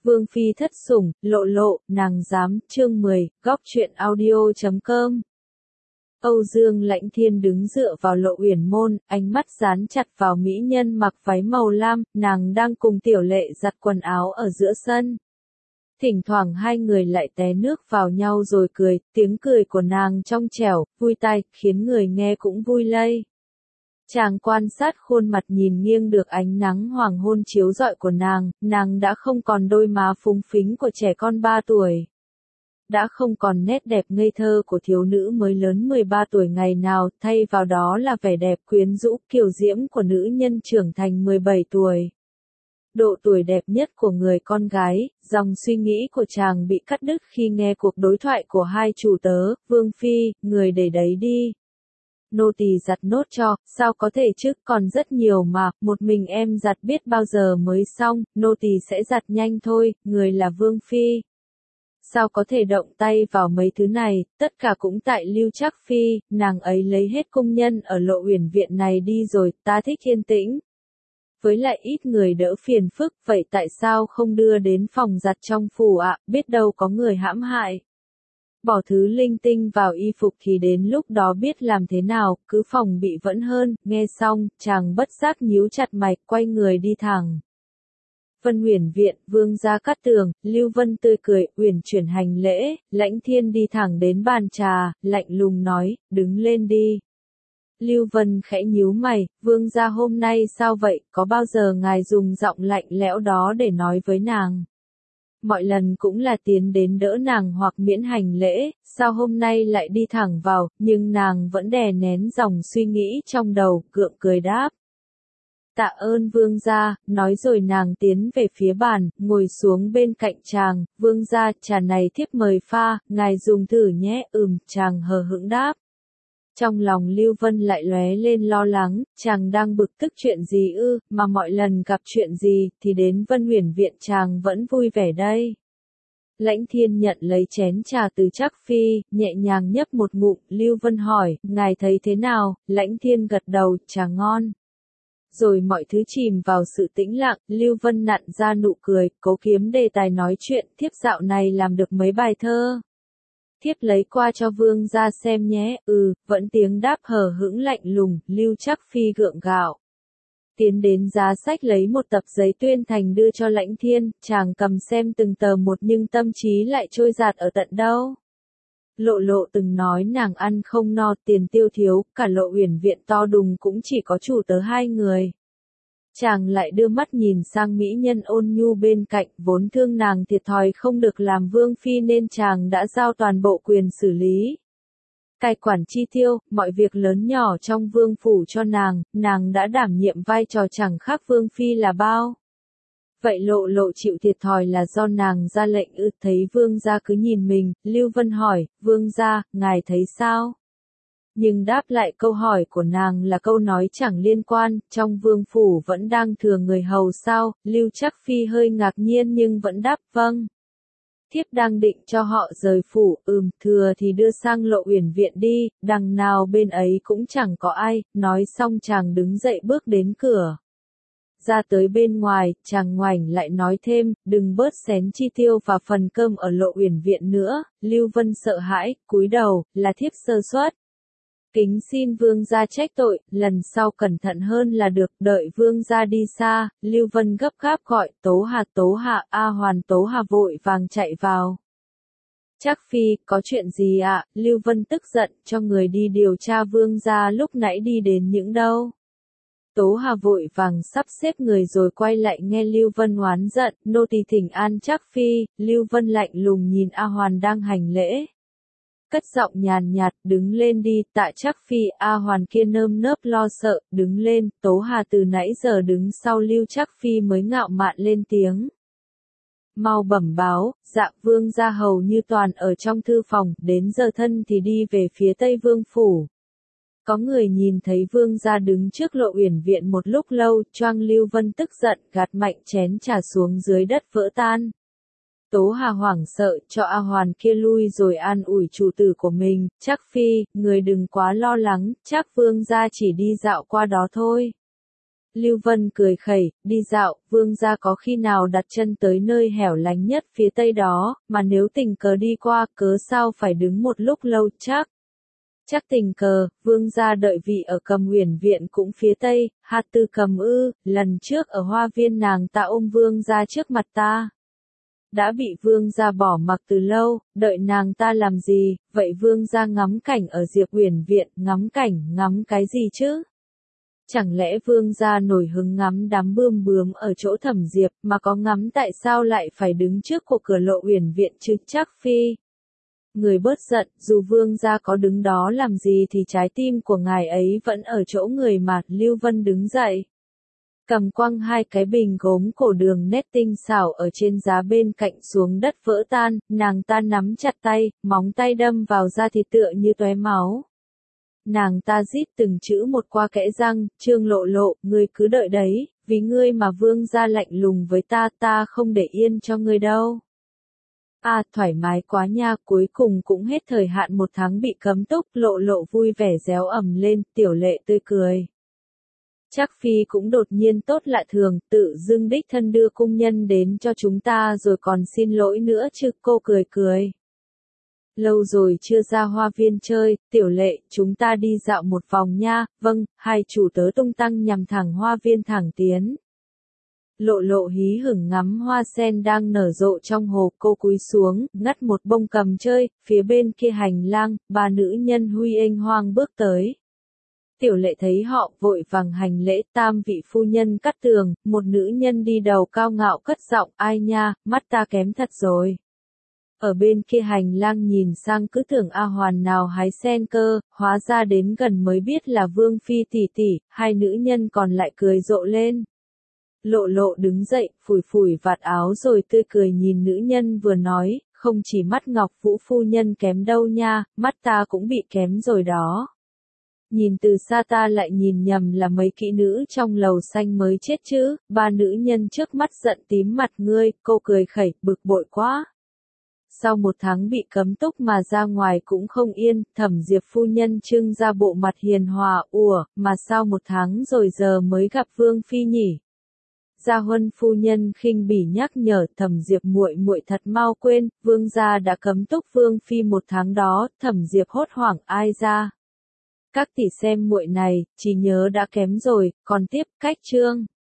Vương phi thất sủng, lộ lộ, nàng dám, chương 10, góc truyện audio.com. Âu Dương Lãnh Thiên đứng dựa vào Lộ Uyển Môn, ánh mắt dán chặt vào mỹ nhân mặc váy màu lam, nàng đang cùng Tiểu Lệ giặt quần áo ở giữa sân. Thỉnh thoảng hai người lại té nước vào nhau rồi cười, tiếng cười của nàng trong trẻo, vui tai, khiến người nghe cũng vui lây. Chàng quan sát khuôn mặt nhìn nghiêng được ánh nắng hoàng hôn chiếu rọi của nàng đã không còn đôi má phúng phính của trẻ con 3 tuổi. Đã không còn nét đẹp ngây thơ của thiếu nữ mới lớn 13 tuổi ngày nào, thay vào đó là vẻ đẹp quyến rũ kiều diễm của nữ nhân trưởng thành 17 tuổi. Độ tuổi đẹp nhất của người con gái, dòng suy nghĩ của chàng bị cắt đứt khi nghe cuộc đối thoại của hai chủ tớ, Vương phi, người để đấy đi. Nô tỳ giặt nốt cho, sao có thể chứ, còn rất nhiều mà, một mình em giặt biết bao giờ mới xong, nô tỳ sẽ giặt nhanh thôi, người là Vương phi. Sao có thể động tay vào mấy thứ này, tất cả cũng tại Lưu Trác phi, nàng ấy lấy hết công nhân ở Lộ Uyển viện này đi rồi, ta thích yên tĩnh. Với lại ít người đỡ phiền phức, vậy tại sao không đưa đến phòng giặt trong phủ ạ, biết đâu có người hãm hại. Bỏ thứ linh tinh vào y phục thì đến lúc đó biết làm thế nào, cứ phòng bị vẫn hơn, nghe xong, chàng bất giác nhíu chặt mày, quay người đi thẳng. Vân Uyển viện, Vương gia Cát Tường, Lưu Vân tươi cười, uyển chuyển hành lễ, Lãnh Thiên đi thẳng đến bàn trà, lạnh lùng nói, đứng lên đi. Lưu Vân khẽ nhíu mày, Vương gia hôm nay sao vậy, có bao giờ ngài dùng giọng lạnh lẽo đó để nói với nàng? Mọi lần cũng là tiến đến đỡ nàng hoặc miễn hành lễ, sao hôm nay lại đi thẳng vào, nhưng nàng vẫn đè nén dòng suy nghĩ trong đầu, gượng cười đáp. Tạ ơn Vương gia, nói rồi nàng tiến về phía bàn, ngồi xuống bên cạnh chàng, Vương gia, trà này thiếp mời pha, ngài dùng thử nhé, chàng hờ hững đáp. Trong lòng Lưu Vân lại lóe lên lo lắng, chàng đang bực tức chuyện gì ư, mà mọi lần gặp chuyện gì, thì đến Vân Uyển viện chàng vẫn vui vẻ đây. Lãnh Thiên nhận lấy chén trà từ Trác phi, nhẹ nhàng nhấp một ngụm, Lưu Vân hỏi, ngài thấy thế nào, Lãnh Thiên gật đầu, trà ngon. Rồi mọi thứ chìm vào sự tĩnh lặng, Lưu Vân nặn ra nụ cười, cố kiếm đề tài nói chuyện, thiếp dạo này làm được mấy bài thơ. Thiếp lấy qua cho Vương gia xem nhé, vẫn tiếng đáp hờ hững lạnh lùng, Lưu Trác phi gượng gạo. Tiến đến giá sách lấy một tập giấy tuyên thành đưa cho Lãnh Thiên, chàng cầm xem từng tờ một nhưng tâm trí lại trôi dạt ở tận đâu. Lộ lộ từng nói nàng ăn không no, tiền tiêu thiếu, cả Lộ Uyển viện to đùng cũng chỉ có chủ tớ 2 người. Chàng lại đưa mắt nhìn sang mỹ nhân ôn nhu bên cạnh, vốn thương nàng thiệt thòi không được làm vương phi nên chàng đã giao toàn bộ quyền xử lý. Cai quản chi tiêu, mọi việc lớn nhỏ trong vương phủ cho nàng đã đảm nhiệm vai trò chẳng khác vương phi là bao. Vậy lộ lộ chịu thiệt thòi là do nàng ra lệnh ư? Thấy vương gia cứ nhìn mình, Lưu Vân hỏi, vương gia, ngài thấy sao? Nhưng đáp lại câu hỏi của nàng là câu nói chẳng liên quan, trong vương phủ vẫn đang thừa người hầu sao? Lưu Trác phi hơi ngạc nhiên nhưng vẫn đáp vâng. Thiếp đang định cho họ rời phủ, thừa thì đưa sang Lộ Uyển viện đi, đằng nào bên ấy cũng chẳng có ai, nói xong chàng đứng dậy bước đến cửa. Ra tới bên ngoài, chàng ngoảnh lại nói thêm, đừng bớt xén chi tiêu vào phần cơm ở Lộ Uyển viện nữa, Lưu Vân sợ hãi, cúi đầu, là thiếp sơ suất. Kính xin vương gia trách tội, lần sau cẩn thận hơn là được, đợi vương gia đi xa, Lưu Vân gấp gáp gọi, Tố Hạ, A Hoàn Tố Hà vội vàng chạy vào. Trác phi, có chuyện gì ạ? Lưu Vân tức giận, cho người đi điều tra vương gia lúc nãy đi đến những đâu. Tố Hà vội vàng sắp xếp người rồi quay lại nghe Lưu Vân oán giận, nô tỳ thỉnh an Trác phi, Lưu Vân lạnh lùng nhìn A Hoàn đang hành lễ. Cất giọng nhàn nhạt, đứng lên đi, Tạ Trác phi, A Hoàn kia nơm nớp lo sợ, đứng lên, Tố Hà từ nãy giờ đứng sau Lưu Trác phi mới ngạo mạn lên tiếng. Mau bẩm báo, dạ vương gia hầu như toàn ở trong thư phòng, đến giờ thân thì đi về phía Tây Vương phủ. Có người nhìn thấy vương gia đứng trước Lộ Uyển viện một lúc lâu, choang Lưu Vân tức giận, gạt mạnh chén trà xuống dưới đất vỡ tan. Tố Hà hoảng sợ, cho A Hoàn kia lui rồi an ủi chủ tử của mình, Trác phi, người đừng quá lo lắng, chắc vương gia chỉ đi dạo qua đó thôi. Lưu Vân cười khẩy, đi dạo, vương gia có khi nào đặt chân tới nơi hẻo lánh nhất phía tây đó, mà nếu tình cờ đi qua, cớ sao phải đứng một lúc lâu chắc. Chắc tình cờ, vương gia đợi vị ở Cầm Uyển viện cũng phía tây, hạt tư cầm ư, lần trước ở hoa viên nàng ta ôm vương gia trước mặt ta. Đã bị vương gia bỏ mặc từ lâu, đợi nàng ta làm gì, vậy vương gia ngắm cảnh ở Diệp Uyển viện, ngắm cái gì chứ? Chẳng lẽ vương gia nổi hứng ngắm đám bươm bướm ở chỗ Thẩm Diệp, mà có ngắm tại sao lại phải đứng trước của cửa Lộ Uyển viện chứ chắc phi. Người bớt giận, dù vương gia có đứng đó làm gì thì trái tim của ngài ấy vẫn ở chỗ người mà. Lưu Vân đứng dậy, cầm quăng hai cái bình gốm cổ đường nét tinh xảo ở trên giá bên cạnh xuống đất vỡ tan, nàng ta nắm chặt tay, móng tay đâm vào da thịt tựa như tóe máu. Nàng ta rít từng chữ một qua kẽ răng, Trương Lộ Lộ, ngươi cứ đợi đấy, vì ngươi mà vương gia lạnh lùng với ta, ta không để yên cho ngươi đâu. À, thoải mái quá nha, cuối cùng cũng hết thời hạn 1 tháng bị cấm túc, Lộ Lộ vui vẻ réo ầm lên, Tiểu Lệ tươi cười. Chắc phi cũng đột nhiên tốt lạ thường, tự dưng đích thân đưa cung nhân đến cho chúng ta rồi còn xin lỗi nữa chứ, cô cười cười. Lâu rồi chưa ra hoa viên chơi, Tiểu Lệ, chúng ta đi dạo một vòng nha, vâng, hai chủ tớ tung tăng nhằm thẳng hoa viên thẳng tiến. Lộ Lộ hí hửng ngắm hoa sen đang nở rộ trong hồ, cô cúi xuống, ngắt một bông cầm chơi, phía bên kia hành lang, 3 nữ nhân huy ênh hoang bước tới. Tiểu Lệ thấy họ, vội vàng hành lễ, tam vị phu nhân Cát Tường, một nữ nhân đi đầu cao ngạo cất giọng, ai nha, mắt ta kém thật rồi. Ở bên kia hành lang nhìn sang cứ tưởng A Hoàn nào hái sen cơ, hóa ra đến gần mới biết là Vương Phi tỷ tỷ, hai nữ nhân còn lại cười rộ lên. Lộ Lộ đứng dậy, phủi phủi vạt áo rồi tươi cười nhìn nữ nhân vừa nói, không chỉ mắt Ngọc Vũ phu nhân kém đâu nha, mắt ta cũng bị kém rồi đó. Nhìn từ xa ta lại nhìn nhầm là mấy kỹ nữ trong lầu xanh mới chết chứ, 3 nữ nhân trước mắt giận tím mặt ngươi, cô cười khẩy, bực bội quá. Sau 1 tháng bị cấm túc mà ra ngoài cũng không yên, Thẩm Diệp phu nhân trưng ra bộ mặt hiền hòa, mà sao 1 tháng rồi giờ mới gặp Vương Phi nhỉ? Gia Huân phu nhân khinh bỉ nhắc nhở, Thẩm Diệp muội muội thật mau quên, vương gia đã cấm túc Vương Phi 1 tháng đó, Thẩm Diệp hốt hoảng, ai ra? Các tỷ xem muội này, chỉ nhớ đã kém rồi, còn tiếp, cách chương.